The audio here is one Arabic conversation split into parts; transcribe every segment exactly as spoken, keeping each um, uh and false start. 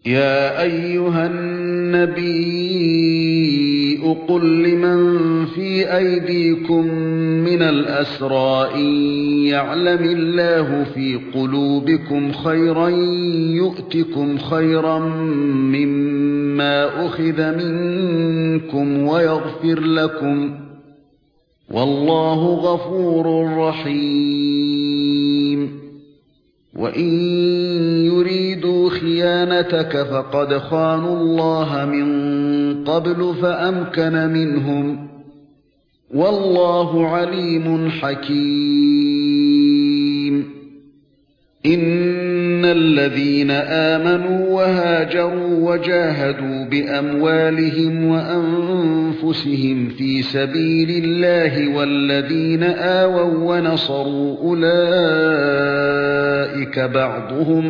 يا أيها النبي قل لمن في أيديكم من الأسرى إن يعلم الله في قلوبكم خيرا يؤتكم خيرا مما أخذ منكم ويغفر لكم والله غفور رحيم وإن يريدوا خيانتك فقد خانوا الله من قبل فأمكن منهم والله عليم حكيم إن الذين آمنوا وهاجروا وجاهدوا بأموالهم وأنفسهم في سبيل الله والذين آووا ونصروا أولئك بعضهم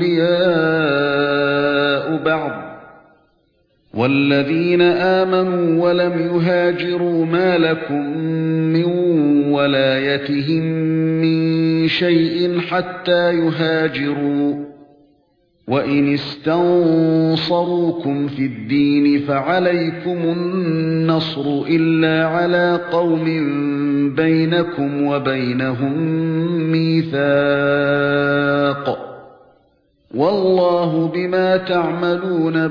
أولياء بعض والذين آمنوا ولم يهاجروا ما لكم من ولايتهم من شيء حتى يهاجروا وإن استنصروكم في الدين فعليكم النصر إلا على قوم بينكم وبينهم ميثاق والله بما تعملون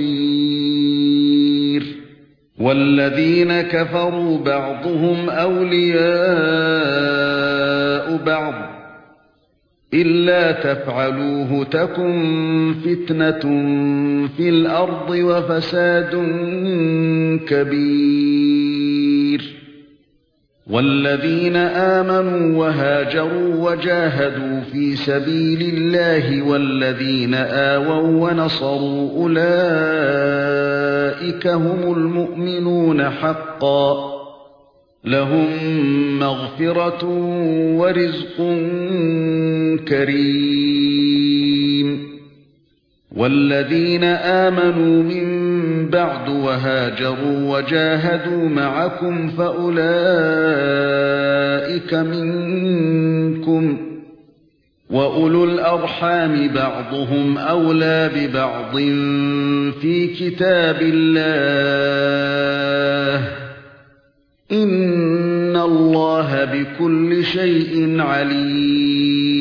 بصير والذين كفروا بعضهم أولياء بعض إلا تفعلوه تكن فتنة في الأرض وفساد كبير والذين آمنوا وهاجروا وجاهدوا في سبيل الله والذين آووا ونصروا أولئك هم المؤمنون حقا لهم مغفرة ورزق كريم والذين آمنوا من بعد وهاجروا وجاهدوا معكم فأولئك منكم وأولو الأرحام بعضهم أولى ببعض في كتاب الله إن الله بكل شيء عليم